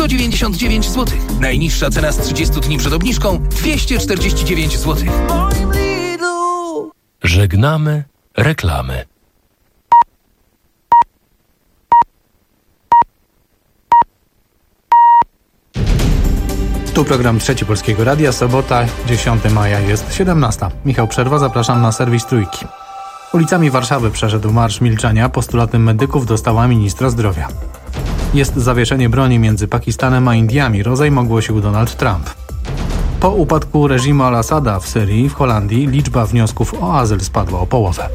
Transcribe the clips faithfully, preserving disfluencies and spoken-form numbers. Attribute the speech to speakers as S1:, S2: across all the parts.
S1: sto dziewięćdziesiąt dziewięć złotych. Najniższa cena z trzydziestu dni przed obniżką dwieście czterdzieści dziewięć złotych.
S2: Żegnamy reklamy.
S3: Tu program Trzeci Polskiego Radia, sobota, dziesiątego maja, jest siedemnasta. Michał Przerwa, zapraszam na serwis Trójki. Ulicami Warszawy przeszedł Marsz Milczenia. Postulaty medyków dostała ministra zdrowia. Jest zawieszenie broni między Pakistanem a Indiami, rozejm ogłosił Donald Trump. Po upadku reżimu al-Assada w Syrii, w Holandii, liczba wniosków o azyl spadła o połowę.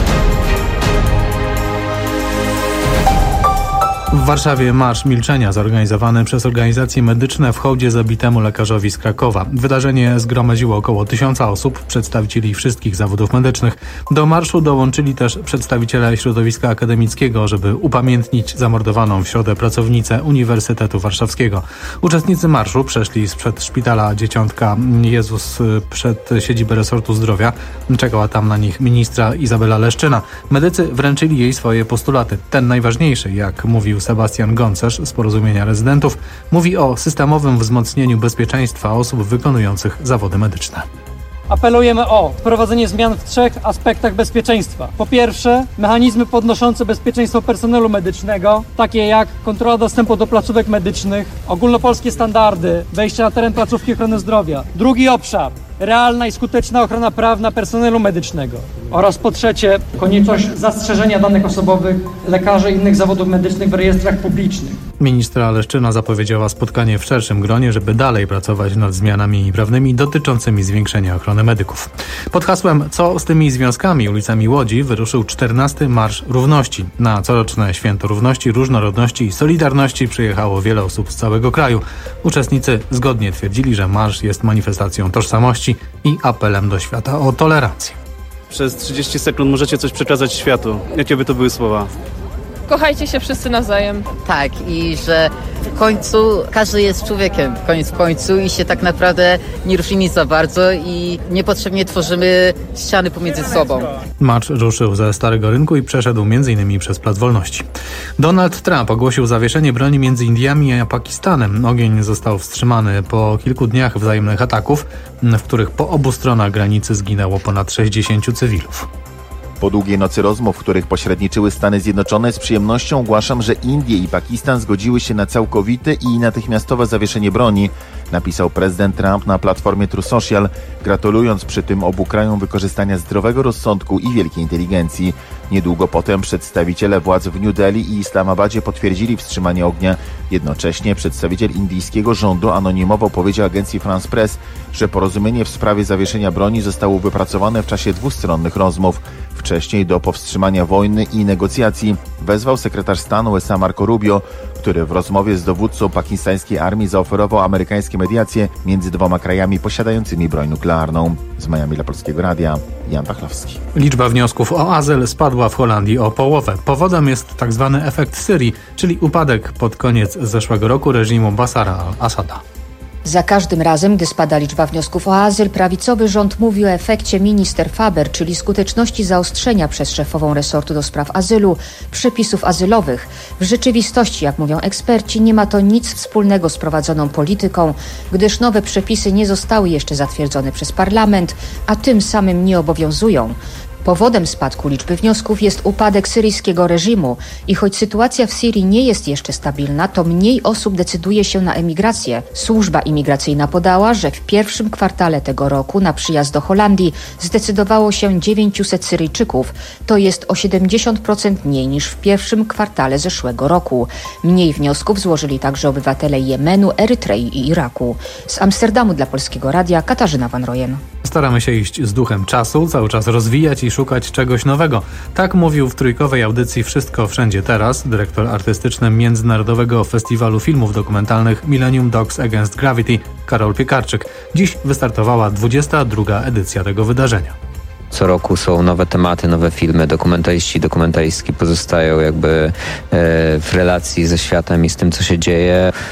S3: W Warszawie Marsz Milczenia zorganizowany przez organizacje medyczne w hołdzie zabitemu lekarzowi z Krakowa. Wydarzenie zgromadziło około tysiąca osób, przedstawicieli wszystkich zawodów medycznych. Do marszu dołączyli też przedstawiciele środowiska akademickiego, żeby upamiętnić zamordowaną w środę pracownicę Uniwersytetu Warszawskiego. Uczestnicy marszu przeszli sprzed szpitala Dzieciątka Jezus przed siedzibę resortu zdrowia. Czekała tam na nich ministra Izabela Leszczyna. Medycy wręczyli jej swoje postulaty. Ten najważniejszy, jak mówił Sebastian Goncerz z Porozumienia Rezydentów, mówi o systemowym wzmocnieniu bezpieczeństwa osób wykonujących zawody medyczne.
S4: Apelujemy o wprowadzenie zmian w trzech aspektach bezpieczeństwa. Po pierwsze, mechanizmy podnoszące bezpieczeństwo personelu medycznego, takie jak kontrola dostępu do placówek medycznych, ogólnopolskie standardy wejścia na teren placówki ochrony zdrowia. Drugi obszar, realna i skuteczna ochrona prawna personelu medycznego. Oraz po trzecie, konieczność zastrzeżenia danych osobowych lekarzy i innych zawodów medycznych w rejestrach publicznych.
S3: Ministra Leszczyna zapowiedziała spotkanie w szerszym gronie, żeby dalej pracować nad zmianami prawnymi dotyczącymi zwiększenia ochrony medyków. Pod hasłem "Co z tymi związkami?" ulicami Łodzi wyruszył czternasty Marsz Równości. Na coroczne Święto Równości, Różnorodności i Solidarności przyjechało wiele osób z całego kraju. Uczestnicy zgodnie twierdzili, że marsz jest manifestacją tożsamości i apelem do świata o tolerancję.
S5: Przez trzydzieści sekund możecie coś przekazać światu. Jakie by to były słowa?
S6: Kochajcie się wszyscy nawzajem.
S7: Tak, i że w końcu każdy jest człowiekiem, koniec w końcu i się tak naprawdę nie ruszymy za bardzo i niepotrzebnie tworzymy ściany pomiędzy sobą.
S3: Marsz ruszył ze Starego Rynku i przeszedł między innymi przez Plac Wolności. Donald Trump ogłosił zawieszenie broni między Indiami a Pakistanem. Ogień został wstrzymany po kilku dniach wzajemnych ataków, w których po obu stronach granicy zginęło ponad sześćdziesięciu cywilów.
S8: Po długiej nocy rozmów, w których pośredniczyły Stany Zjednoczone, z przyjemnością ogłaszam, że Indie i Pakistan zgodziły się na całkowite i natychmiastowe zawieszenie broni, napisał prezydent Trump na platformie True Social, gratulując przy tym obu krajom wykorzystania zdrowego rozsądku i wielkiej inteligencji. Niedługo potem przedstawiciele władz w New Delhi i Islamabadzie potwierdzili wstrzymanie ognia. Jednocześnie przedstawiciel indyjskiego rządu anonimowo powiedział agencji France Press, że porozumienie w sprawie zawieszenia broni zostało wypracowane w czasie dwustronnych rozmów. Wcześniej do powstrzymania wojny i negocjacji wezwał sekretarz stanu U S A Marco Rubio, który w rozmowie z dowódcą pakistańskiej armii zaoferował amerykańskie mediacje między dwoma krajami posiadającymi broń nuklearną. Z Miami dla Polskiego Radia, Jan Pachlowski.
S3: Liczba wniosków o azyl spadła w Holandii o połowę. Powodem jest tzw. efekt Syrii, czyli upadek pod koniec zeszłego roku reżimu Bashara al-Assada.
S9: Za każdym razem, gdy spada liczba wniosków o azyl, prawicowy rząd mówi o efekcie minister Faber, czyli skuteczności zaostrzenia przez szefową resortu do spraw azylu przepisów azylowych. W rzeczywistości, jak mówią eksperci, nie ma to nic wspólnego z prowadzoną polityką, gdyż nowe przepisy nie zostały jeszcze zatwierdzone przez parlament, a tym samym nie obowiązują. Powodem spadku liczby wniosków jest upadek syryjskiego reżimu i choć sytuacja w Syrii nie jest jeszcze stabilna, to mniej osób decyduje się na emigrację. Służba imigracyjna podała, że w pierwszym kwartale tego roku na przyjazd do Holandii zdecydowało się dziewięćset Syryjczyków. To jest o siedemdziesiąt procent mniej niż w pierwszym kwartale zeszłego roku. Mniej wniosków złożyli także obywatele Jemenu, Erytrei i Iraku. Z Amsterdamu dla Polskiego Radia Katarzyna Van Rojen.
S3: Staramy się iść z duchem czasu, cały czas rozwijać i szukać czegoś nowego. Tak mówił w trójkowej audycji Wszystko Wszędzie Teraz dyrektor artystyczny Międzynarodowego Festiwalu Filmów Dokumentalnych Millennium Dogs Against Gravity Karol Piekarczyk. Dziś wystartowała dwudziesta druga edycja tego wydarzenia.
S10: Co roku są nowe tematy, nowe filmy. Dokumentaliści, dokumentalistki pozostają jakby w relacji ze światem i z tym, co się dzieje.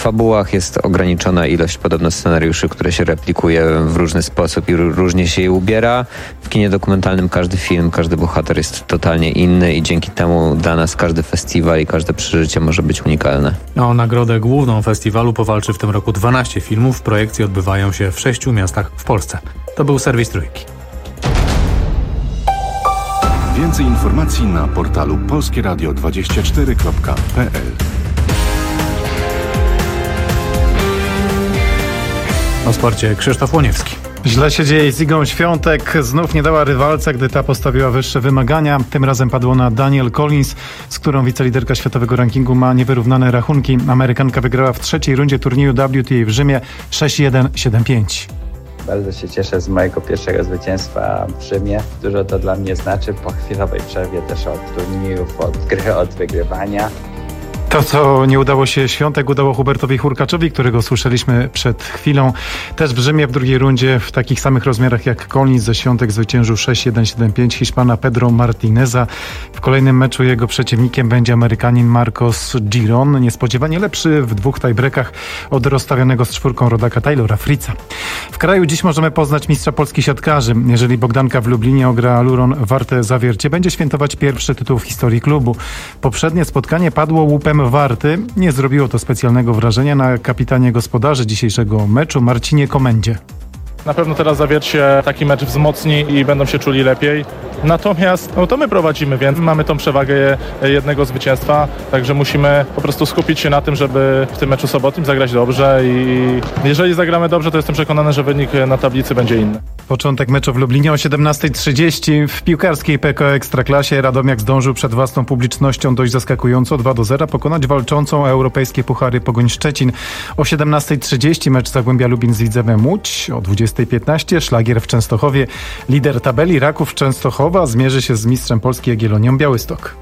S10: fabułach jest ograniczona ilość podobno scenariuszy, które się replikuje w różny sposób i różnie się je ubiera. W kinie dokumentalnym każdy film, każdy bohater jest totalnie inny i dzięki temu dla nas każdy festiwal i każde przeżycie może być unikalne.
S3: O nagrodę główną festiwalu powalczy w tym roku dwanaście filmów. Projekcje odbywają się w sześciu miastach w Polsce. To był serwis Trójki.
S11: Więcej informacji na portalu polskie radio dwadzieścia cztery kropka p l.
S3: O sporcie Krzysztof Łoniewski.
S12: Źle się dzieje z Igą Świątek. Znów nie dała rywalce, gdy ta postawiła wyższe wymagania. Tym razem padło na Danielle Collins, z którą wiceliderka światowego rankingu ma niewyrównane rachunki. Amerykanka wygrała w trzeciej rundzie turnieju W T A w Rzymie sześć jeden siedem pięć.
S13: Bardzo się cieszę z mojego pierwszego zwycięstwa w Rzymie. Dużo to dla mnie znaczy po chwilowej przerwie też od turniejów, od gry, od wygrywania.
S12: To, co nie udało się Świątek, udało Hubertowi Hurkaczowi, którego słyszeliśmy przed chwilą. Też w Rzymie w drugiej rundzie w takich samych rozmiarach jak Collins ze Świątek zwyciężył sześć jeden siedem pięć Hiszpana Pedro Martineza. W kolejnym meczu jego przeciwnikiem będzie Amerykanin Marcos Giron. Niespodziewanie lepszy w dwóch tiebreakach od rozstawionego z czwórką rodaka Taylora Fritza. W kraju dziś możemy poznać mistrza Polski siatkarzy. Jeżeli Bogdanka w Lublinie ogra Luron Warte Zawiercie, będzie świętować pierwszy tytuł w historii klubu. Poprzednie spotkanie padło łupem Warty. Nie zrobiło to specjalnego wrażenia na kapitanie gospodarzy dzisiejszego meczu Marcinie Komendzie.
S14: Na pewno teraz Zawiercie taki mecz wzmocni i będą się czuli lepiej. Natomiast no to my prowadzimy, więc mamy tą przewagę jednego zwycięstwa, także musimy po prostu skupić się na tym, żeby w tym meczu sobotnim zagrać dobrze i jeżeli zagramy dobrze, to jestem przekonany, że wynik na tablicy będzie inny.
S12: Początek meczu w Lublinie o siedemnasta trzydzieści. W piłkarskiej P K O Ekstraklasie Radomiak zdążył przed własną publicznością dość zaskakująco dwa do zera pokonać walczącą o europejskie puchary Pogoń Szczecin. O siedemnasta trzydzieści mecz Zagłębia Lubin z Widzewem Łódź. O dwudziesta piętnaście Szlagier w Częstochowie. Lider tabeli Raków Częstochowa zmierzy się z mistrzem Polski Jagiellonią Białystok.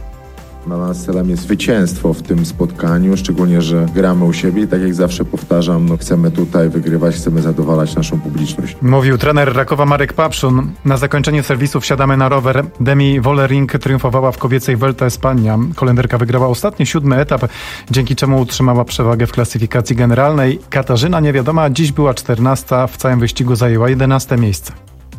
S15: Dla nas celem jest zwycięstwo w tym spotkaniu, szczególnie, że gramy u siebie i tak jak zawsze powtarzam, no chcemy tutaj wygrywać, chcemy zadowalać naszą publiczność.
S12: Mówił trener Rakowa Marek Papszun. Na zakończenie serwisu wsiadamy na rower. Demi Wollering triumfowała w kobiecej Vuelta Espania. Kolenderka wygrała ostatni, siódmy etap, dzięki czemu utrzymała przewagę w klasyfikacji generalnej. Katarzyna Niewiadoma dziś była czternasta, w całym wyścigu zajęła jedenaste miejsce.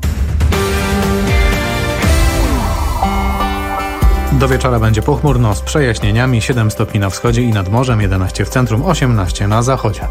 S3: Do wieczora będzie pochmurno z przejaśnieniami, siedem stopni na wschodzie i nad morzem, jedenaście w centrum, osiemnaście na zachodzie.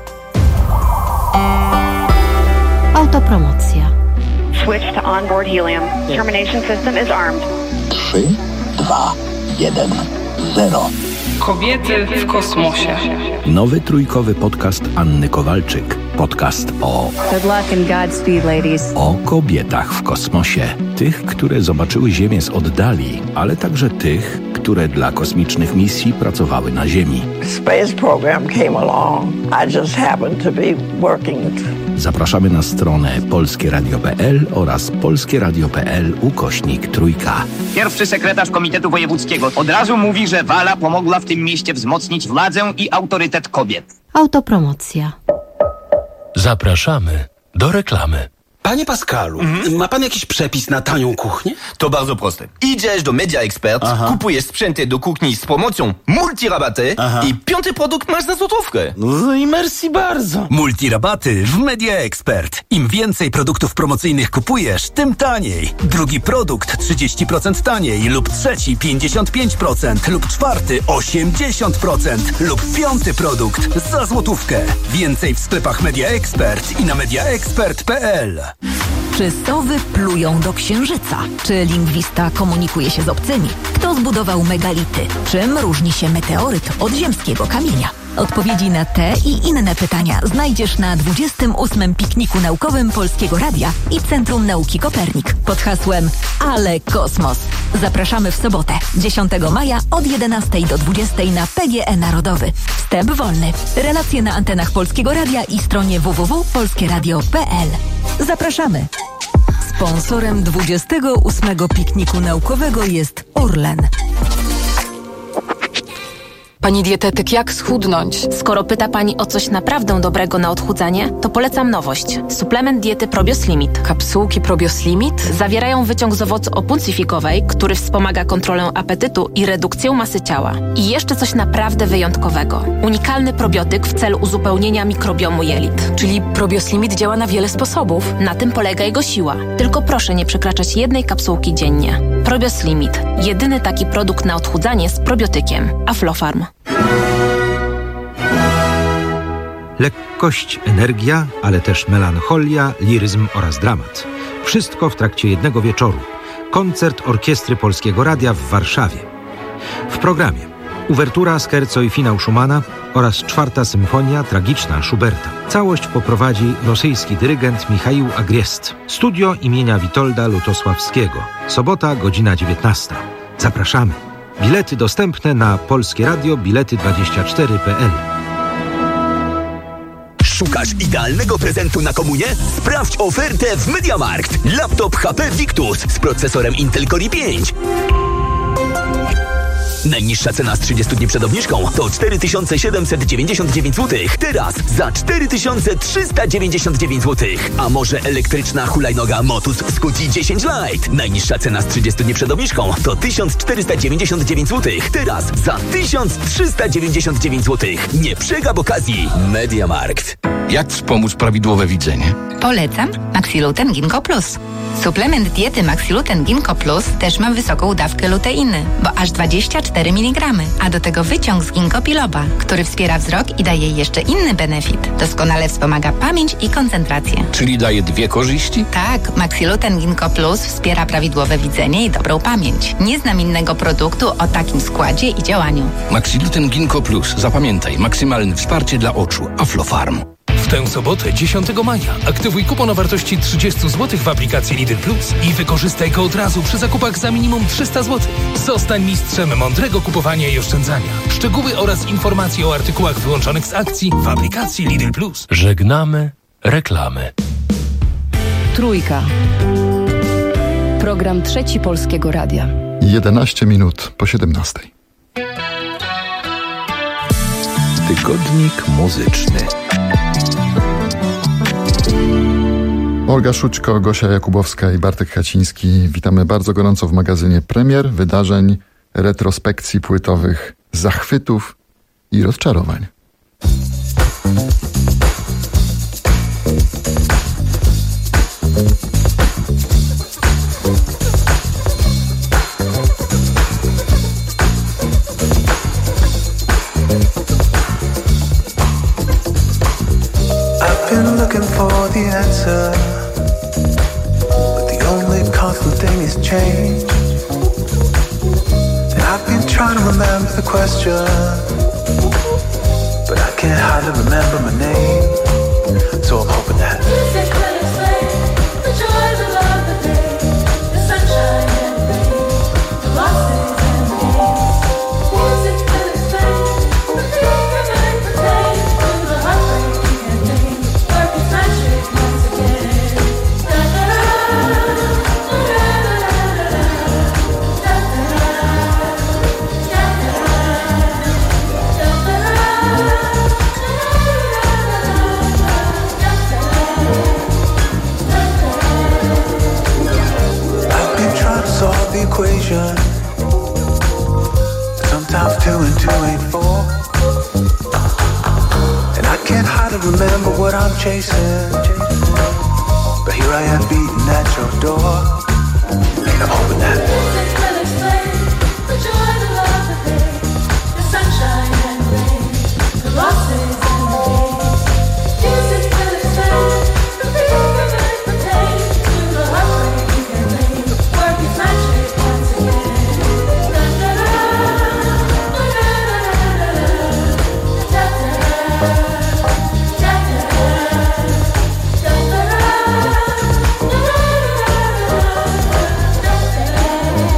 S16: Autopromocja.
S17: Switch to onboard helium. Termination system is armed.
S18: trzy, dwa, jeden, zero.
S19: Kobiety w kosmosie.
S2: Nowy trójkowy podcast Anny Kowalczyk. Podcast o...
S17: Good luck and Godspeed, ladies.
S2: O kobietach w kosmosie. Tych, które zobaczyły Ziemię z oddali, ale także tych, które dla kosmicznych misji pracowały na Ziemi.
S20: Space program came along. I just happened to be working.
S2: Zapraszamy na stronę polskie radio kropka p l oraz polskie radio kropka p l ukośnik trójka.
S21: Pierwszy sekretarz Komitetu Wojewódzkiego od razu mówi, że Wala pomogła w tym mieście wzmocnić władzę i autorytet kobiet.
S16: Autopromocja.
S2: Zapraszamy do reklamy.
S22: Panie Pascalu, mhm. ma pan jakiś przepis na tanią kuchnię?
S23: To bardzo proste. Idziesz do Media Expert, Aha. kupujesz sprzęty do kuchni z promocją multirabaty i piąty produkt masz za złotówkę.
S22: No i merci bardzo.
S24: Multirabaty w Media Expert. Im więcej produktów promocyjnych kupujesz, tym taniej. Drugi produkt trzydzieści procent taniej lub trzeci pięćdziesiąt pięć procent lub czwarty osiemdziesiąt procent lub piąty produkt za złotówkę. Więcej w sklepach Media Expert i na media expert kropka p l.
S25: Czy sowy plują do księżyca? Czy lingwista komunikuje się z obcymi? Kto zbudował megality? Czym różni się meteoryt od ziemskiego kamienia? Odpowiedzi na te i inne pytania znajdziesz na dwudziestym ósmym pikniku naukowym Polskiego Radia i Centrum Nauki Kopernik pod hasłem Ale Kosmos. Zapraszamy w sobotę, dziesiątego maja od jedenastej do dwudziestej na P G E Narodowy. Wstęp wolny. Relacje na antenach Polskiego Radia i stronie w w w kropka polskie radio kropka p l. Zapraszamy. Sponsorem dwudziestego ósmego pikniku naukowego jest Orlen.
S1: Pani dietetyk, jak schudnąć?
S4: Skoro pyta Pani o coś naprawdę dobrego na odchudzanie, to polecam nowość. Suplement diety Probios Limit.
S1: Kapsułki Probios Limit?
S4: Zawierają wyciąg z owocu opuncifikowej, który wspomaga kontrolę apetytu i redukcję masy ciała. I jeszcze coś naprawdę wyjątkowego. Unikalny probiotyk w celu uzupełnienia mikrobiomu jelit.
S1: Czyli Probios Limit działa na wiele sposobów.
S4: Na tym polega jego siła. Tylko proszę nie przekraczać jednej kapsułki dziennie. Probios Limit. Jedyny taki produkt na odchudzanie z probiotykiem. Aflofarm.
S5: Lekkość, energia, ale też melancholia, liryzm oraz dramat. Wszystko w trakcie jednego wieczoru. Koncert Orkiestry Polskiego Radia w Warszawie. W programie uwertura, scherzo i finał Schumana oraz czwarta symfonia tragiczna Schuberta. Całość poprowadzi rosyjski dyrygent Michaił Agriest. Studio imienia Witolda Lutosławskiego. Sobota, godzina dziewiętnasta. Zapraszamy. Bilety dostępne na Polskie Radio Bilety dwadzieścia cztery kropka p l.
S24: Szukasz idealnego prezentu na komunię? Sprawdź ofertę w MediaMarkt. Laptop H P Victus z procesorem Intel Core i pięć. Najniższa cena z trzydziestu dni przed obniżką to cztery tysiące siedemset dziewięćdziesiąt dziewięć złotych. Teraz za cztery tysiące trzysta dziewięćdziesiąt dziewięć złotych. A może elektryczna hulajnoga Motus Scuti dziesięć Lite. Najniższa cena z trzydziestu dni przed obniżką to tysiąc czterysta dziewięćdziesiąt dziewięć złotych. Teraz za tysiąc trzysta dziewięćdziesiąt dziewięć złotych. Nie przegap okazji. MediaMarkt.
S23: Jak wspomóc prawidłowe widzenie?
S6: Polecam Maxiluten Ginkgo Plus. Suplement diety Maxiluten Ginkgo Plus też ma wysoką dawkę luteiny, bo aż dwadzieścia cztery miligramy, a do tego wyciąg z ginkgo biloba, który wspiera wzrok i daje jeszcze inny benefit. Doskonale wspomaga pamięć i koncentrację.
S23: Czyli daje dwie korzyści?
S6: Tak, Maxiluten Ginkgo Plus wspiera prawidłowe widzenie i dobrą pamięć. Nie znam innego produktu o takim składzie i działaniu.
S23: Maxiluten Ginkgo Plus. Zapamiętaj, maksymalne wsparcie dla oczu. Aflofarm.
S16: W tę sobotę, dziesiątego maja, aktywuj kupon o wartości trzydzieści złotych w aplikacji Lidl Plus i wykorzystaj go od razu przy zakupach za minimum trzysta złotych. Zostań mistrzem mądrego kupowania i oszczędzania. Szczegóły oraz informacje o artykułach wyłączonych z akcji w aplikacji Lidl Plus.
S26: Żegnamy reklamy.
S27: Trójka. Program Trzeci Polskiego Radia.
S28: jedenaście minut po siedemnastej.
S2: Tygodnik muzyczny.
S28: Olga Szućko, Gosia Jakubowska i Bartek Haciński. Witamy bardzo gorąco w magazynie premier, wydarzeń, retrospekcji płytowych, zachwytów i rozczarowań.
S29: Been looking for the answer, but the only constant thing is change. And I've been trying to remember the question, but I can't hardly remember my name. So I'm hoping that music will explain the joys of the day, the sunshine and rain, the losses and the gains. Music will explain the things that might pertain to the heartbreak and pain. Solve the equation. Sometimes two and two ain't four, and I can't hardly remember what I'm chasing. But here I am beating at your door, and I'm hoping that music will explain the joy, the love, the pain, the sunshine and rain, the losses and the gains. Music will explain the things that might pertain to the heartbreak and pain. Work is magic once again. Da da da, da da da, da da da da da.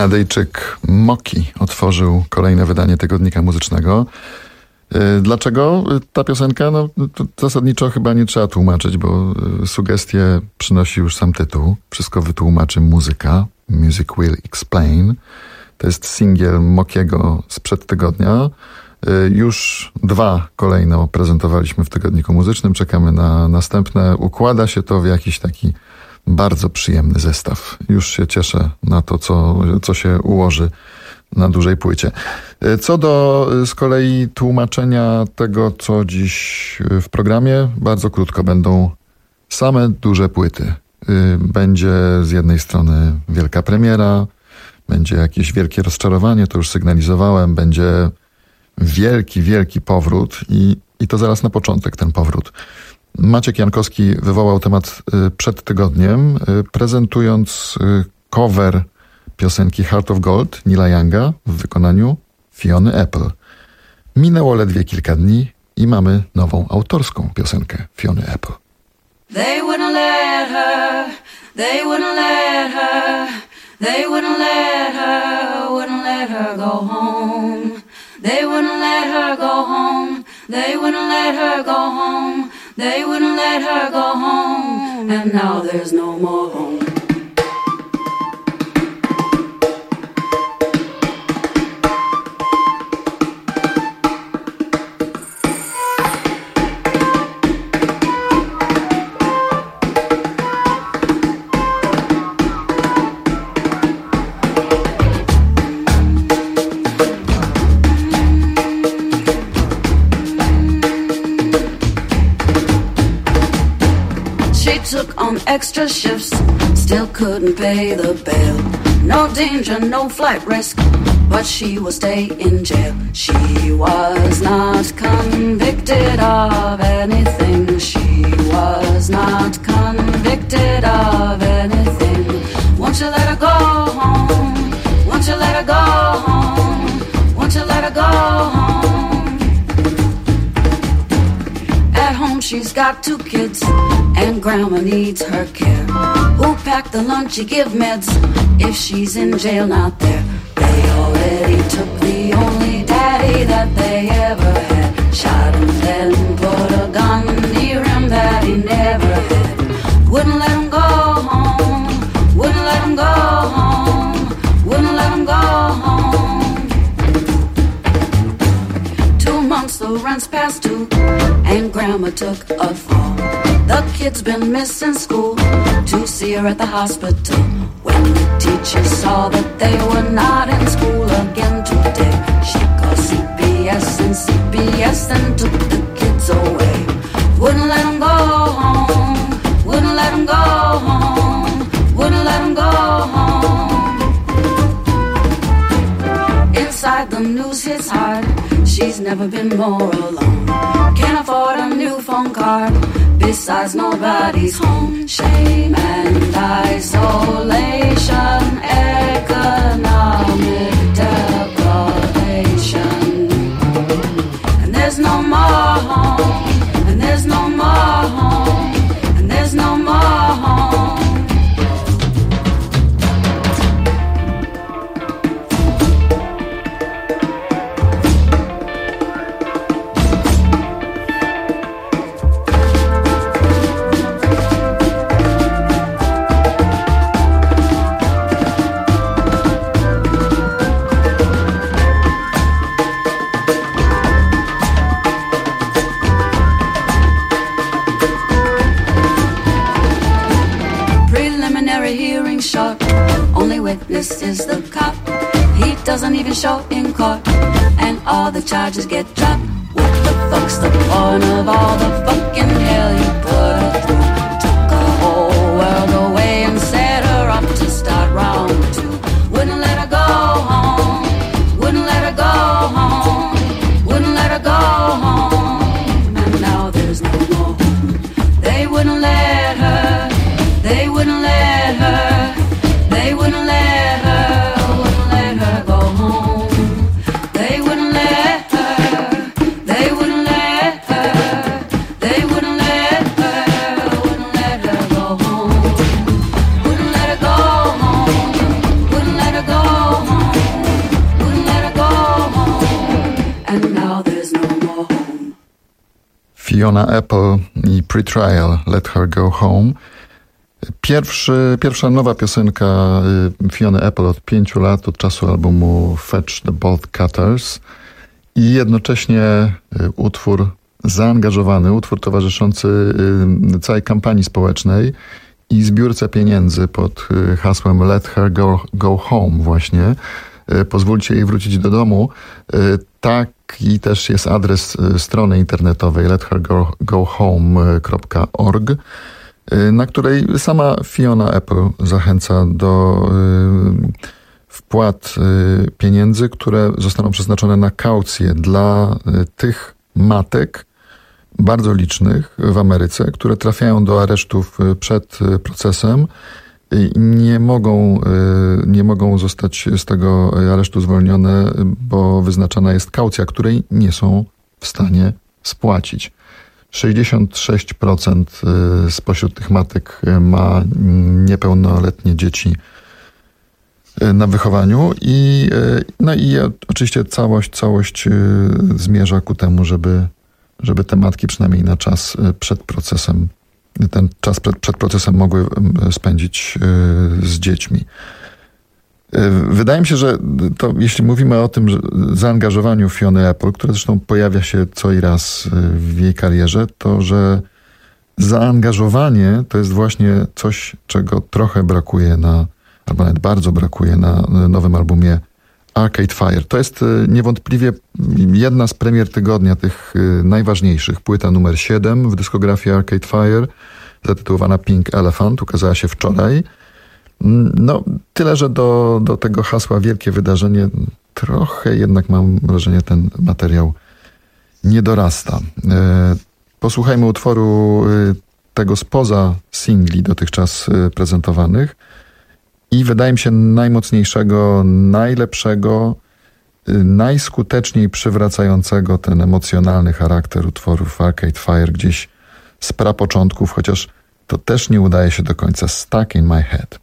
S28: Kanadyjczyk Moki otworzył kolejne wydanie tygodnika muzycznego. Dlaczego ta piosenka? No, to zasadniczo chyba nie trzeba tłumaczyć, bo sugestie przynosi już sam tytuł. Wszystko wytłumaczy muzyka. Music Will Explain. To jest singiel Mokiego sprzed tygodnia. Już dwa kolejno prezentowaliśmy w tygodniku muzycznym. Czekamy na następne. Układa się to w jakiś taki bardzo przyjemny zestaw. Już się cieszę na to, co, co się ułoży na dużej płycie. Co do z kolei tłumaczenia tego, co dziś w programie, bardzo krótko będą same duże płyty. Będzie z jednej strony wielka premiera, będzie jakieś wielkie rozczarowanie, to już sygnalizowałem, będzie wielki, wielki powrót i, i to zaraz na początek ten powrót. Maciek Jankowski wywołał temat przed tygodniem, prezentując cover piosenki Heart of Gold Neila Younga w wykonaniu Fiony Apple. Minęło ledwie kilka dni i mamy nową autorską piosenkę Fiony Apple.
S7: They wouldn't let her, they wouldn't let her, they wouldn't let her, wouldn't let her go home. They wouldn't let her go home, they wouldn't let her go home, they wouldn't let her go home, and now there's no more home. Extra shifts, still couldn't pay the bill. No danger, no flight risk, but she will stay in jail. She was not convicted of anything. She was not convicted of anything. Won't you let her go home? Won't you let her go home? Won't you let her go home? At home she's got two kids, and grandma needs her care. Who packed the lunch, you give meds if she's in jail, not there. They already took the only daddy that they ever had. Shot him dead and put a gun near him that he never had. Wouldn't let him go home, wouldn't let him go home, wouldn't let him go home. Two months the rent's past due, and grandma took a fall. The kid's been missing school, to see her at the hospital. When the teacher saw that they were not in school again today, she called C P S and C P S and took the kids away. Wouldn't let them go home, wouldn't let them go home, wouldn't let them go home. Inside the news hits hard, she's never been more alone. Can't afford a new phone card, besides nobody's home. Shame and isolation, economic deprivation. And there's no more home, and there's no more home, and there's no more home. Witness is the cop. He doesn't even show in court, and all the charges get dropped. What the fuck's the point of all the fucking hell you put her through? Took a whole world away and set her up to start round two. Wouldn't let her go home, wouldn't let her go home, wouldn't let her go home, and now there's no more. They wouldn't let her, they wouldn't let her, they wouldn't let her, wouldn't let her go home. They wouldn't let her, they wouldn't let her, they wouldn't let her, and now there's no more home.
S28: Fiona Apple i Pretrial, Let Her Go Home. Pierwszy, pierwsza nowa piosenka Fiona Apple od pięciu lat, od czasu albumu Fetch the Bolt Cutters i jednocześnie utwór zaangażowany, utwór towarzyszący całej kampanii społecznej i zbiórce pieniędzy pod hasłem Let Her Go, go Home właśnie. Pozwólcie jej wrócić do domu. Taki też jest adres strony internetowej let her go home kropka org, na której sama Fiona Apple zachęca do wpłat pieniędzy, które zostaną przeznaczone na kaucję dla tych matek bardzo licznych w Ameryce, które trafiają do aresztów przed procesem i nie mogą, nie mogą zostać z tego aresztu zwolnione, bo wyznaczana jest kaucja, której nie są w stanie spłacić. sześćdziesiąt sześć procent spośród tych matek ma niepełnoletnie dzieci na wychowaniu i, no i oczywiście całość, całość zmierza ku temu, żeby, żeby te matki przynajmniej na czas przed procesem, ten czas przed, przed procesem mogły spędzić z dziećmi. Wydaje mi się, że to, jeśli mówimy o tym że zaangażowaniu Fiony Apple, które zresztą pojawia się co i raz w jej karierze, to że zaangażowanie to jest właśnie coś, czego trochę brakuje na, albo nawet bardzo brakuje na nowym albumie Arcade Fire. To jest niewątpliwie jedna z premier tygodnia, tych najważniejszych. Płyta numer siedem w dyskografii Arcade Fire, zatytułowana Pink Elephant, ukazała się wczoraj. No, tyle, że do, do tego hasła wielkie wydarzenie trochę jednak mam wrażenie, ten materiał nie dorasta. Posłuchajmy utworu tego spoza singli dotychczas prezentowanych i wydaje mi się najmocniejszego, najlepszego, najskuteczniej przywracającego ten emocjonalny charakter utworów Arcade Fire gdzieś z prapoczątków, chociaż to też nie udaje się do końca. Stuck in my head.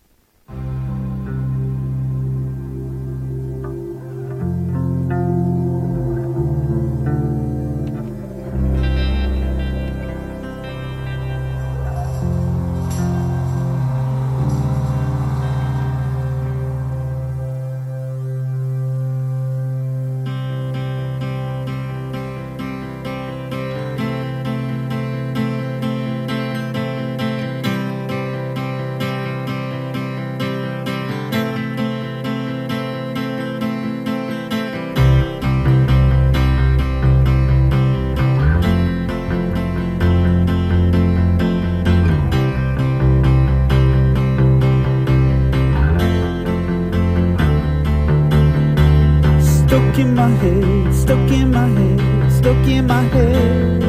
S3: Stuck in my head, stuck in my head, stuck in my head.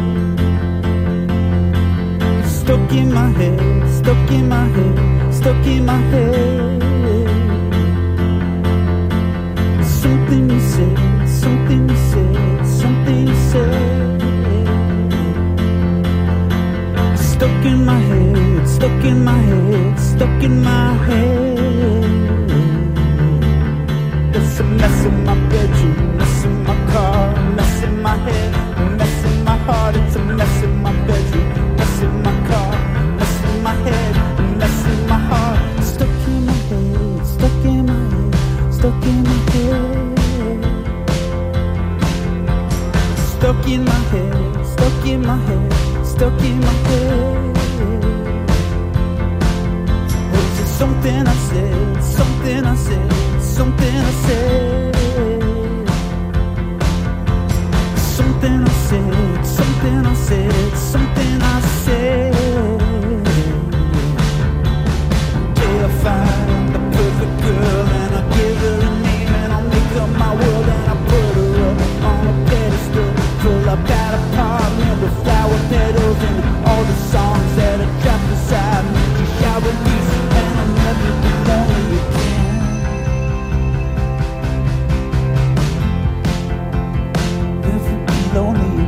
S3: Stuck in my head, stuck in my head, stuck in my head. Something you said, something you said, something you said. Stuck in my head, stuck in my head, stuck in my head. There's a mess in my bedroom, mess in my car, mess in my head, mess in my heart. It's a mess in my bedroom, mess in my car, mess in my head, mess in my heart. Stuck in my head, stuck in my head, stuck in my head. Stuck in my head, stuck in my head, stuck in my head. Was it something I said, something I said, something I said? Something I said, something I said, something I said. Till I find the perfect girl and I give her a name and I'll make her my world and I put her up on a pedestal full of that apartment with flower petals and all the songs that are trapped inside me. You shall release and I'll never be lonely again. Never be lonely again.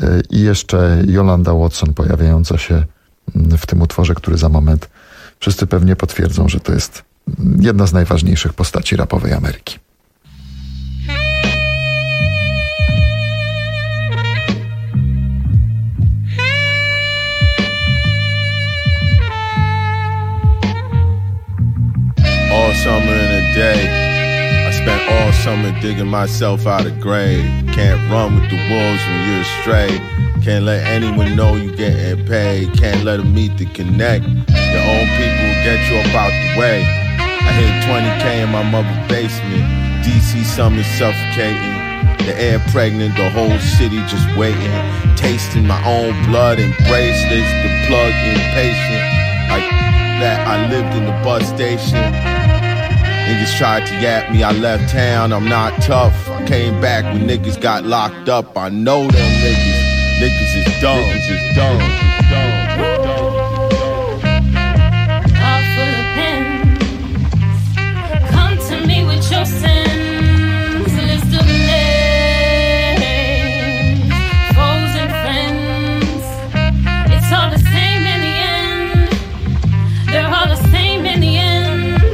S28: i jeszcze Yolanda Watson pojawiająca się w tym utworze, który za moment wszyscy pewnie potwierdzą, że to jest jedna z najważniejszych postaci rapowej Ameryki.
S8: All summer in a day, I spent all summer digging myself out of grave. Can't run with the wolves when you're astray. Can't let anyone know you getting paid. Can't let them meet the connect. Your own people will get you up out the way. I hit twenty K in my mother's basement. D C summer suffocating. The air pregnant, the whole city just waiting. Tasting my own blood and bracelets. The plug impatient. Like that, I lived in the bus station. Niggas tried to yap me, I left town, I'm not tough. I came back when niggas got locked up. I know them niggas, niggas is dumb, niggas is dumb, dumb, dumb.
S9: All full of pins. Come to me with your sins. List of names, foes and friends. It's all the same in the end. They're all the same in the end.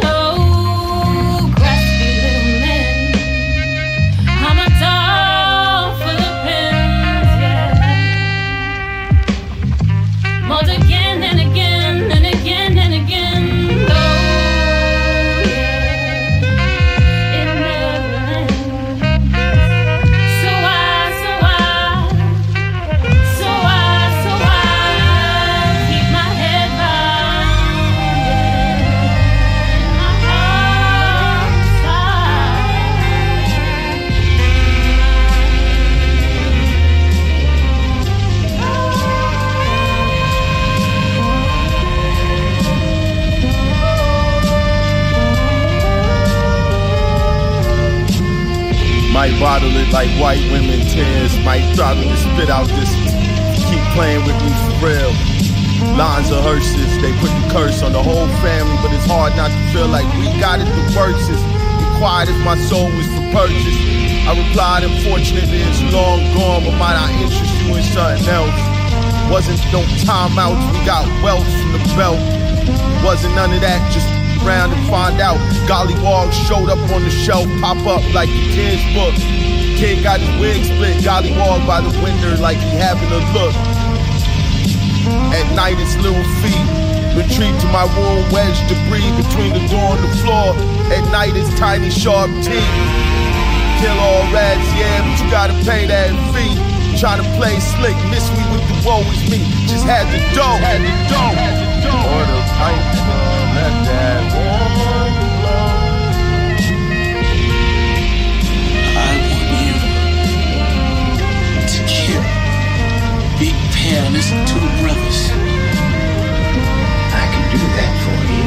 S8: Might bottle it like white women tears. Might throttle and spit out this. Keep playing with me for real. Lines of hearses, they put the curse on the whole family, but it's hard not to feel like we got it the worst. Be quiet if my soul was for purchase. I replied, unfortunately it's long gone, but might I interest you in something else? Wasn't no timeouts, we got wealth from the belt. Wasn't none of that, just around and find out. Gollywog showed up on the shelf, pop up like a kid's book. Kid got his wig split, gollywog by the window like he having a look. At night it's little feet, retreat to my room, wedge debris between the door and the floor. At night it's tiny sharp teeth. Kill all rats, yeah, but you gotta pay that fee. Trying to play slick, miss me with the woe is me. Just had the dough, had the dough, had the dough. Or the pipe, uh, let that warm blow.
S10: I want you to kill Big Pam, his two brothers.
S11: I can do that for you.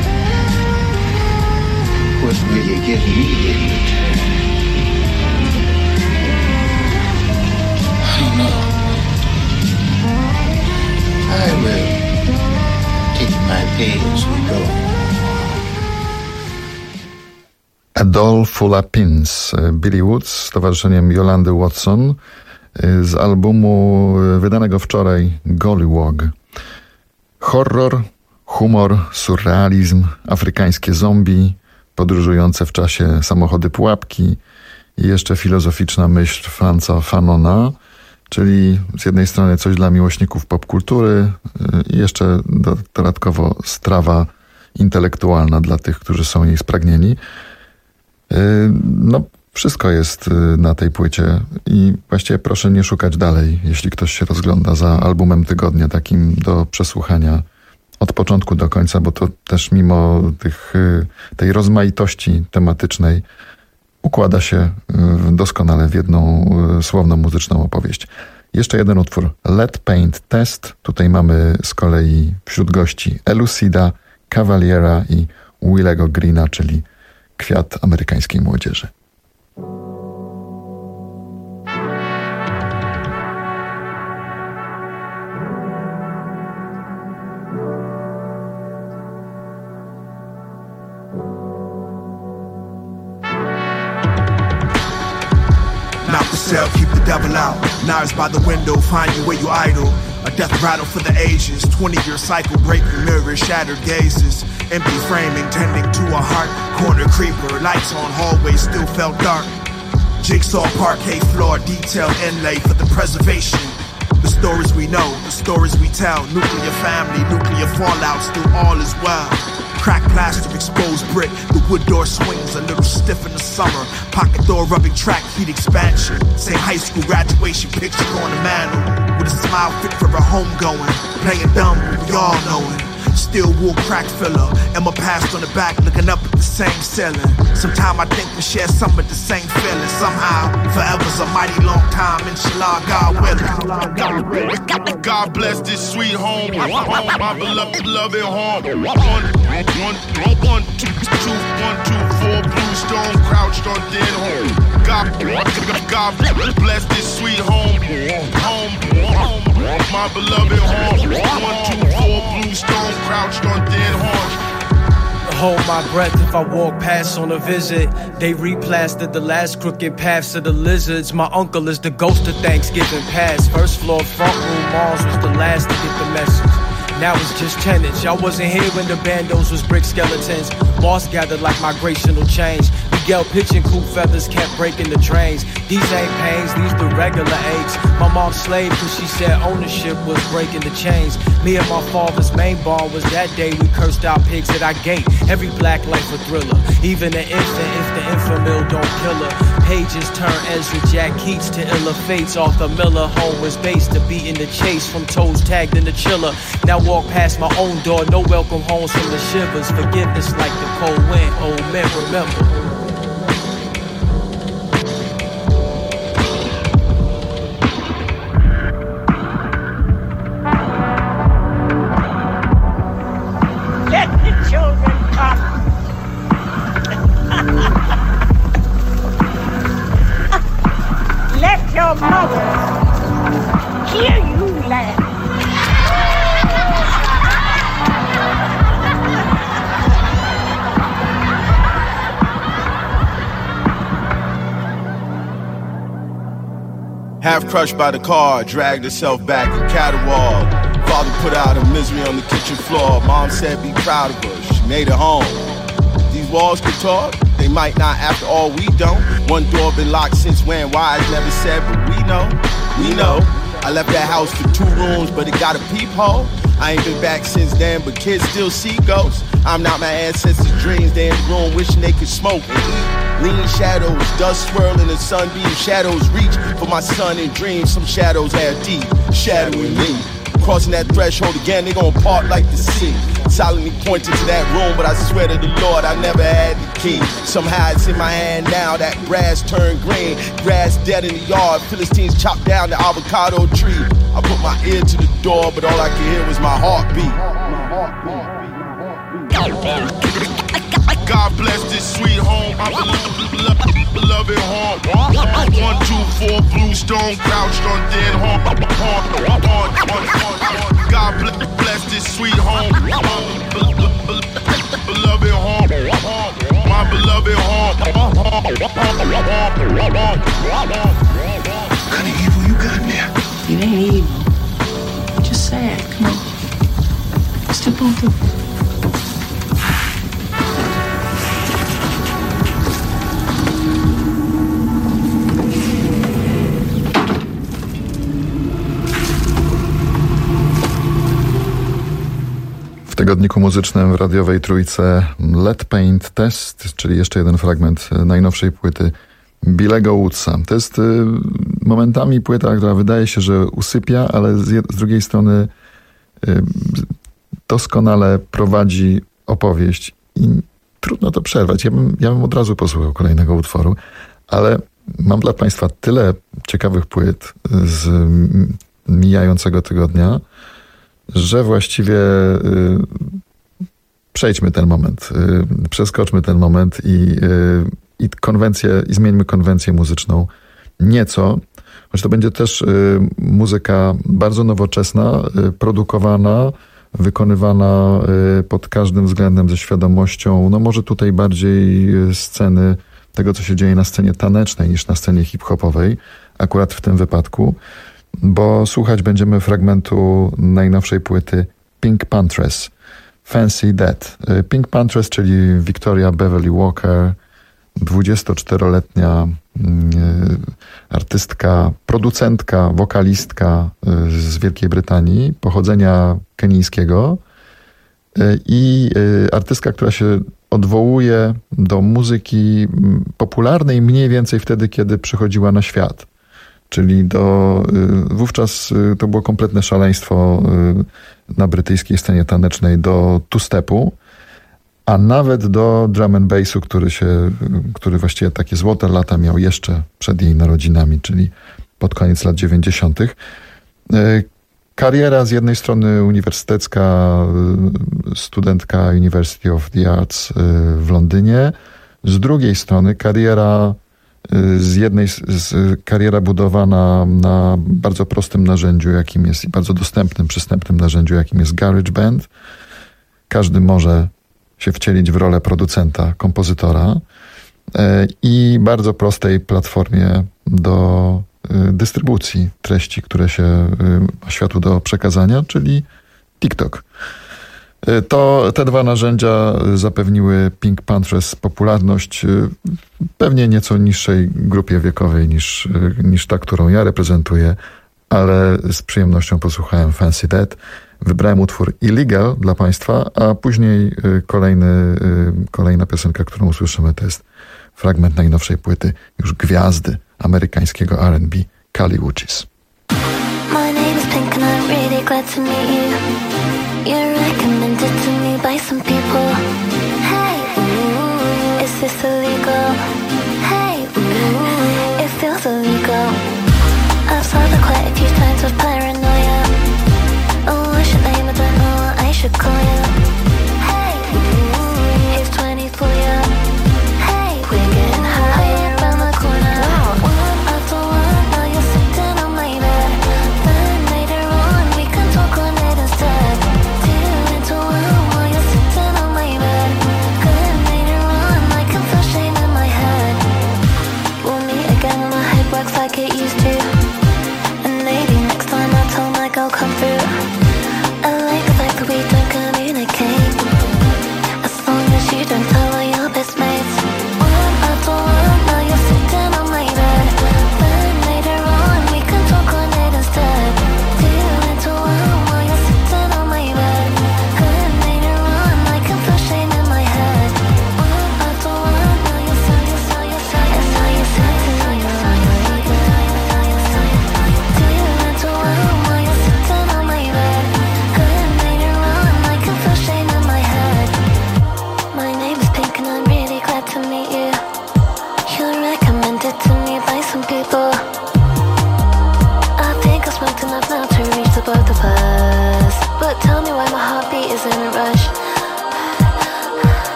S11: What will you give me in return?
S10: I don't know.
S11: I will take my pay as we go.
S28: A Doll Full of Pins, Billy Woods z towarzyszeniem Yolandy Watson z albumu wydanego wczoraj Gollywog. Horror, humor, surrealizm, afrykańskie zombie, podróżujące w czasie samochody pułapki i jeszcze filozoficzna myśl Franza Fanona, czyli z jednej strony coś dla miłośników popkultury i jeszcze dodatkowo strawa intelektualna dla tych, którzy są jej spragnieni. No, wszystko jest na tej płycie i właściwie proszę nie szukać dalej, jeśli ktoś się rozgląda za albumem tygodnia, takim do przesłuchania od początku do końca, bo to też mimo tych, tej rozmaitości tematycznej układa się doskonale w jedną słowną muzyczną opowieść. Jeszcze jeden utwór, Lead Paint Test. Tutaj mamy z kolei wśród gości Elucida, Cavaliera i Willego Greena, czyli kwiat amerykańskiej młodzieży.
S12: Knock yourself, keep keep the devil out. Knives by the window, find you where you idle. A death rattle for the ages. twenty-year cycle, breaking mirrors, shattered gazes. Empty framing, tending to a heart. Corner creeper, lights on hallways still felt dark. Jigsaw parquet floor, detailed inlay for the preservation. The stories we know, the stories we tell. Nuclear family, nuclear fallout, still all is well. Cracked plaster, exposed brick. The wood door swings a little stiff in the summer. Pocket door rubbing track, heat expansion. Same high school graduation picture on the mantle. With a smile fit for a homegoing. Playing dumb, we all knowing. Steel wool crack filler. Emma passed on the back, looking up at the same ceiling. Sometime I think we share some of the same feelings. Somehow, forever's a mighty long time. Inshallah, God willing.
S8: God bless this sweet home, home my beloved, beloved home. One, one, one, two, two, one, two, four, Bluestone crouched on dead home. God, God bless this sweet home, home, home, my beloved home. One, two, four, Bluestone crouched on dead horns.
S13: Hold my breath if I walk past on a visit. They replastered the last crooked paths of the lizards. My uncle is the ghost of Thanksgiving past. First floor, front room, Mars was the last to get the message. Now it's just tenants. Y'all wasn't here when the bandos was brick skeletons. Moss gathered like migrational change. Miguel pitching cool feathers kept breaking the drains. These ain't pains, these the regular aches. My mom slaved cause she said ownership was breaking the chains. Me and my father's main bond was that day we cursed out pigs at our gate. Every black life a thriller. Even an infant if the infamil don't kill her. Pages turn Ezra Jack Keats to iller fates. Arthur Miller home was based to beat in the chase from toes tagged in the chiller. Now walk past my own door, no welcome homes from the shivers. Forgiveness like the cold wind, old men remember.
S8: Half crushed by the car, dragged herself back and caterwauled. Father put out her misery on the kitchen floor. Mom said be proud of her, she made it home. These walls can talk, they might not, after all we don't. One door been locked since when, why I never said, but we know, we know. I left that house for two rooms, but it got a peephole. I ain't been back since then, but kids still see ghosts. I'm not my ancestors' dreams, they in the room wishing they could smoke and eat. Lean shadows, dust swirling in sunbeam. Shadows reach for my son in dreams. Some shadows have deep, shadowing me. Crossing that threshold again, they gon' part like the sea. Silently pointing to that room, but I swear to the Lord, I never had the key. Somehow it's in my hand now, that grass turned green. Grass dead in the yard, Philistines chopped down the avocado tree. I put my ear to the door, but all I could hear was my heartbeat. God bless this sweet home, my beloved, beloved home. One, two, four, Bluestone crouched on dead home. God bless this sweet home, beloved home, my beloved home.
S10: What kind of evil you got in there?
S14: It ain't evil. Just sad. Come on. Step on through.
S28: W tygodniku muzycznym w radiowej trójce Lead Paint Test, czyli jeszcze jeden fragment najnowszej płyty Billego Woodsa. To jest y, momentami płyta, która wydaje się, że usypia, ale z, z drugiej strony y, doskonale prowadzi opowieść i trudno to przerwać. Ja bym, ja bym od razu posłuchał kolejnego utworu, ale mam dla Państwa tyle ciekawych płyt z mijającego tygodnia, że właściwie y, przejdźmy ten moment, y, przeskoczmy ten moment i, y, i konwencję, i zmieńmy konwencję muzyczną nieco, choć to będzie też y, muzyka bardzo nowoczesna, y, produkowana, wykonywana y, pod każdym względem ze świadomością, no może tutaj bardziej sceny tego, co się dzieje na scenie tanecznej niż na scenie hip-hopowej, akurat w tym wypadku, bo słuchać będziemy fragmentu najnowszej płyty Pink Panthers, Fancy That. Pink Panthers, czyli Victoria Beverly Walker, dwudziestoczteroletnia artystka, producentka, wokalistka z Wielkiej Brytanii, pochodzenia kenijskiego i artystka, która się odwołuje do muzyki popularnej mniej więcej wtedy, kiedy przychodziła na świat. Czyli do, wówczas to było kompletne szaleństwo na brytyjskiej scenie tanecznej do two-stepu, a nawet do drum and bassu, który się, który właściwie takie złote lata miał jeszcze przed jej narodzinami, czyli pod koniec lat dziewięćdziesiątych. Kariera z jednej strony uniwersytecka, studentka University of the Arts w Londynie, z drugiej strony kariera z jednej z, kariera budowana na bardzo prostym narzędziu, jakim jest, i bardzo dostępnym, przystępnym narzędziu, jakim jest GarageBand. Każdy może się wcielić w rolę producenta, kompozytora i bardzo prostej platformie do dystrybucji treści, które się ma światu do przekazania, czyli TikTok. To te dwa narzędzia zapewniły Pink Panthers popularność pewnie nieco niższej grupie wiekowej niż, niż ta, którą ja reprezentuję, ale z przyjemnością posłuchałem Fancy That. Wybrałem utwór Illegal dla Państwa, a później kolejny, kolejna piosenka, którą usłyszymy, to jest fragment najnowszej płyty już gwiazdy amerykańskiego R and B, Kali Uchis.
S1: My name is Pink and I'm really glad to meet you. You're recommended to me by some people. Hey, ooh, is this illegal? Hey, ooh, it feels illegal. I've saw that quite a few times with paranoia. Oh, what's your name? I don't know what I should call you. Hey, ooh, his twenties for you. Hey, we're getting higher around the corner. Wow. One after one, now you're sitting on my bed. Then later on, we can talk on it instead. Two into one, while you're sitting on my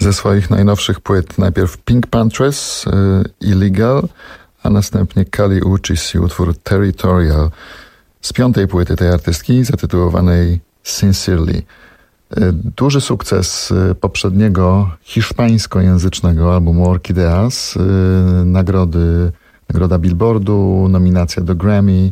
S28: ze swoich najnowszych płyt. Najpierw Pink Panthers, Illegal, a następnie Kali Uchis i utwór Territorial z piątej płyty tej artystki zatytułowanej Sincerely. Duży sukces poprzedniego hiszpańskojęzycznego albumu Orchideas, nagrody, nagroda Billboardu, nominacja do Grammy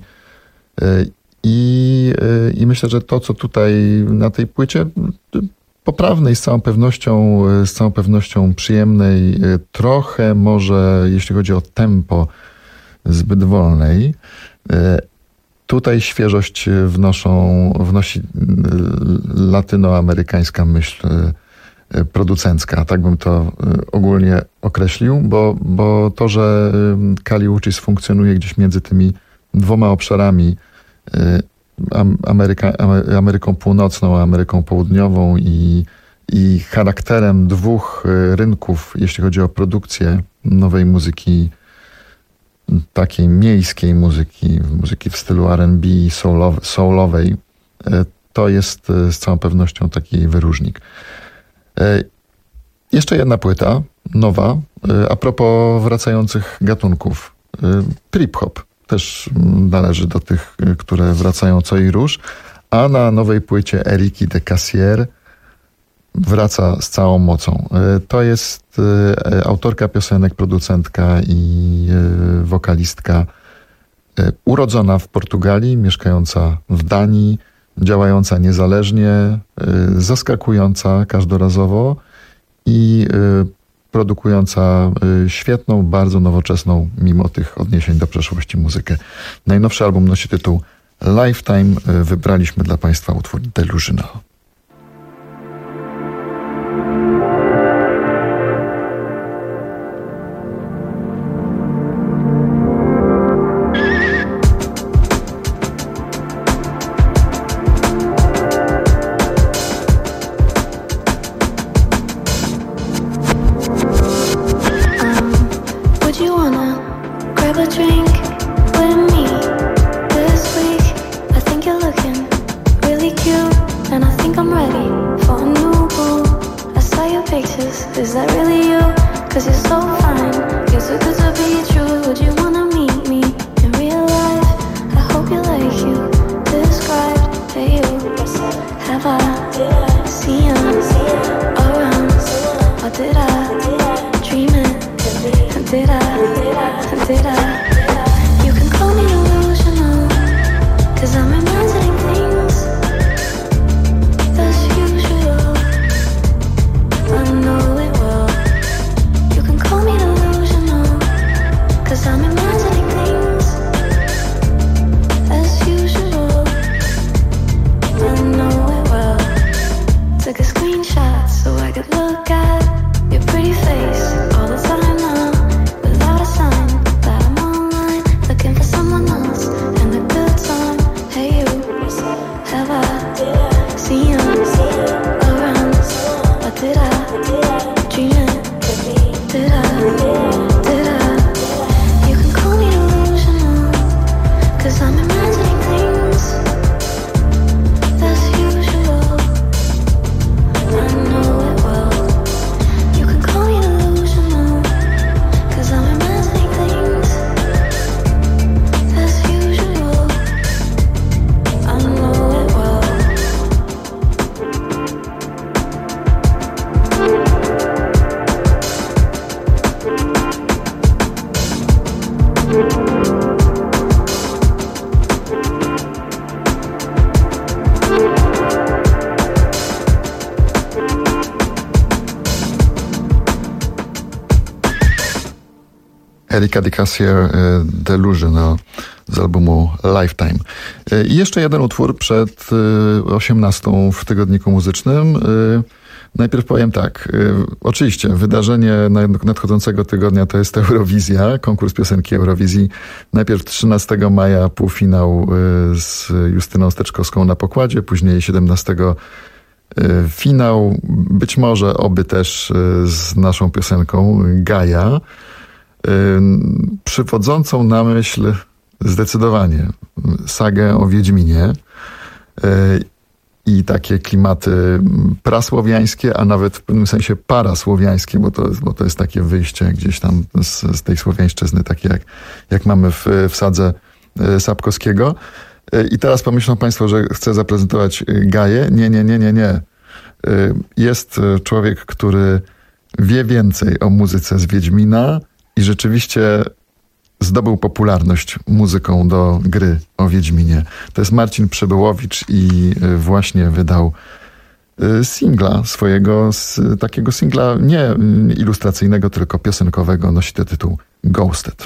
S28: i, i myślę, że to, co tutaj na tej płycie poprawnej, z całą pewnością, z całą pewnością przyjemnej, trochę może, jeśli chodzi o tempo, zbyt wolnej. Tutaj świeżość wnoszą, wnosi latynoamerykańska myśl producencka, tak bym to ogólnie określił, bo, bo to, że Kali Uchis funkcjonuje gdzieś między tymi dwoma obszarami, Ameryka, Ameryką Północną, Ameryką Południową i, i charakterem dwóch rynków, jeśli chodzi o produkcję nowej muzyki, takiej miejskiej muzyki, muzyki w stylu R and B, soulowej, soulowej, to jest z całą pewnością taki wyróżnik. Jeszcze jedna płyta, nowa, a propos wracających gatunków. Trip-hop też należy do tych, które wracają co i róż, a na nowej płycie Eriki de Cassier wraca z całą mocą. To jest autorka piosenek, producentka i wokalistka urodzona w Portugalii, mieszkająca w Danii, działająca niezależnie, zaskakująca każdorazowo i produkująca świetną, bardzo nowoczesną, mimo tych odniesień do przeszłości, muzykę. Najnowszy album nosi tytuł Lifetime. Wybraliśmy dla Państwa utwór Delusional. Erika de Cassier, Delusional z albumu Lifetime. I jeszcze jeden utwór przed osiemnastą w tygodniku muzycznym. Najpierw powiem tak, oczywiście wydarzenie nadchodzącego tygodnia to jest Eurowizja, konkurs piosenki Eurowizji. Najpierw trzynastego maja półfinał z Justyną Steczkowską na pokładzie, później siedemnastego finał, być może oby też z naszą piosenką Gaja, przywodzącą na myśl zdecydowanie sagę o Wiedźminie. i takie klimaty prasłowiańskie, a nawet w pewnym sensie parasłowiańskie, bo to, bo to jest takie wyjście gdzieś tam z, z tej słowiańszczyzny, takie jak, jak mamy w, w Sadze Sapkowskiego. I teraz pomyślą państwo, że chcę zaprezentować Gaję. Nie, nie, nie, nie, nie. Jest człowiek, który wie więcej o muzyce z Wiedźmina i rzeczywiście zdobył popularność muzyką do gry o Wiedźminie. To jest Marcin Przybyłowicz i właśnie wydał singla swojego, takiego singla nie ilustracyjnego, tylko piosenkowego. Nosi to tytuł Ghosted.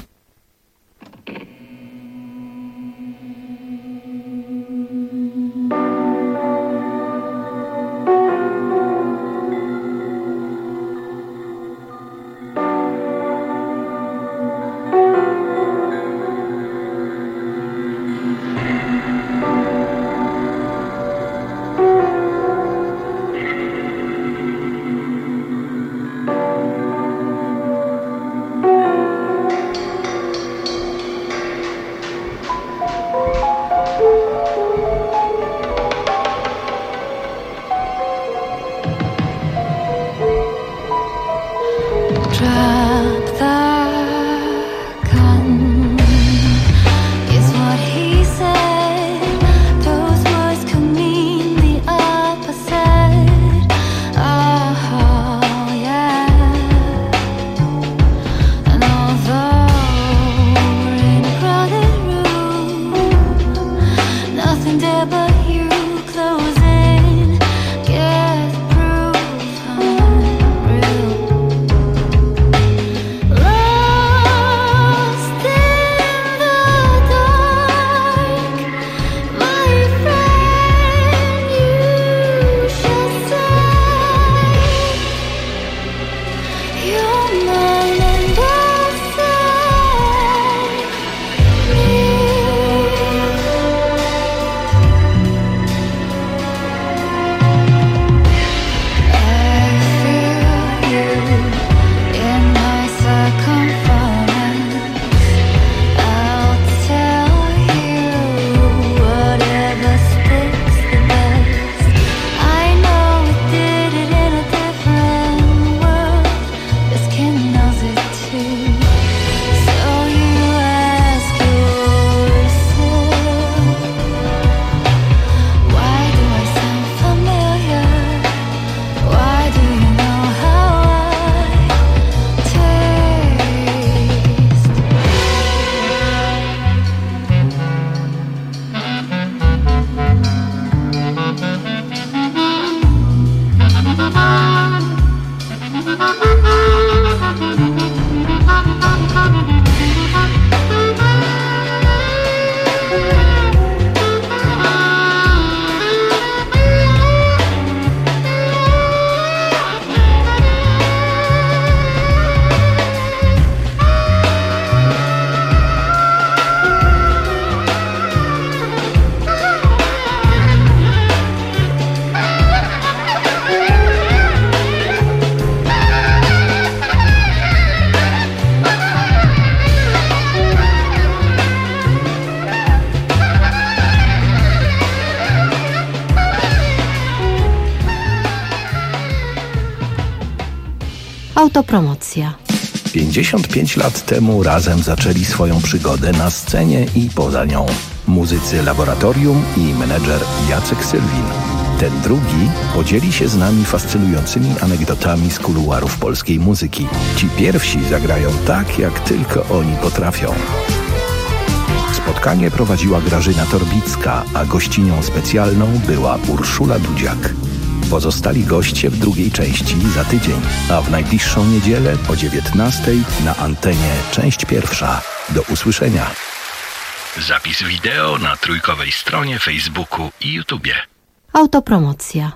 S4: Autopromocja.
S2: pięćdziesiąt pięć lat temu razem zaczęli swoją przygodę na scenie i poza nią. Muzycy Laboratorium i menedżer Jacek Sylwin. Ten drugi podzieli się z nami fascynującymi anegdotami z kuluarów polskiej muzyki. Ci pierwsi zagrają tak, jak tylko oni potrafią. Spotkanie prowadziła Grażyna Torbicka, a gościnią specjalną była Urszula Dudziak. Pozostali goście w drugiej części za tydzień, a w najbliższą niedzielę o dziewiętnastej na antenie część pierwsza. Do usłyszenia. Zapis wideo na trójkowej stronie Facebooku i YouTubie.
S4: Autopromocja.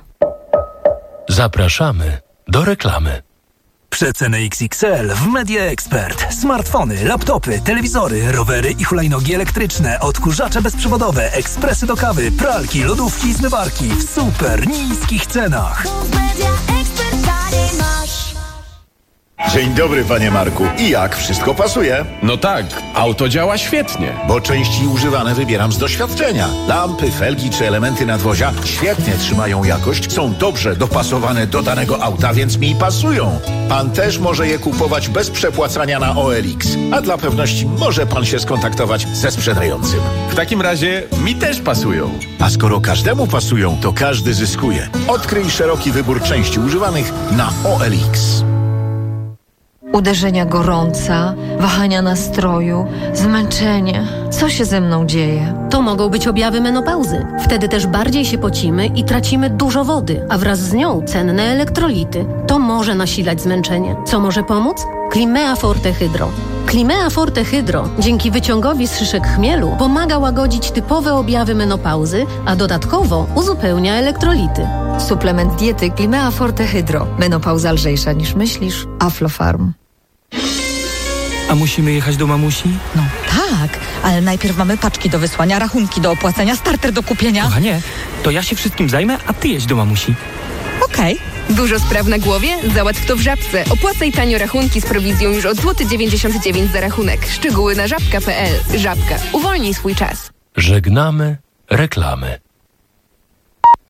S26: Zapraszamy do reklamy.
S24: Przeceny X X L w Media Expert. Smartfony, laptopy, telewizory, rowery i hulajnogi elektryczne, odkurzacze bezprzewodowe, ekspresy do kawy, pralki, lodówki i zmywarki w super niskich cenach.
S5: Dzień dobry, panie Marku. I jak? Wszystko pasuje?
S15: No tak, auto działa świetnie.
S5: Bo części używane wybieram z doświadczenia. Lampy, felgi czy elementy nadwozia świetnie trzymają jakość, są dobrze dopasowane do danego auta, więc mi pasują. Pan też może je kupować bez przepłacania na O L X. A dla pewności może pan się skontaktować ze sprzedającym.
S15: W takim razie mi też pasują.
S5: A skoro każdemu pasują, to każdy zyskuje. Odkryj szeroki wybór części używanych na O L X.
S17: Uderzenia gorąca, wahania nastroju, zmęczenie. Co się ze mną dzieje?
S18: To mogą być objawy menopauzy. Wtedy też bardziej się pocimy i tracimy dużo wody, a wraz z nią cenne elektrolity. To może nasilać zmęczenie. Co może pomóc? Climea Forte Hydro. Climea Forte Hydro dzięki wyciągowi z szyszek chmielu pomaga łagodzić typowe objawy menopauzy, a dodatkowo uzupełnia elektrolity.
S17: Suplement diety Climea Forte Hydro. Menopauza lżejsza niż myślisz. Aflofarm.
S19: A musimy jechać do mamusi?
S20: No tak, ale najpierw mamy paczki do wysłania, rachunki do opłacenia, starter do kupienia.
S19: Kochanie, to ja się wszystkim zajmę, a ty jedź do mamusi.
S20: Okej.
S21: Okay. Dużo spraw na głowie? Załatw to w Żabce. Opłacaj tanio rachunki z prowizją już od złoty dziewięćdziesiąt dziewięć za rachunek. Szczegóły na żabka kropka p l. Żabka. Uwolnij swój czas.
S26: Żegnamy reklamy.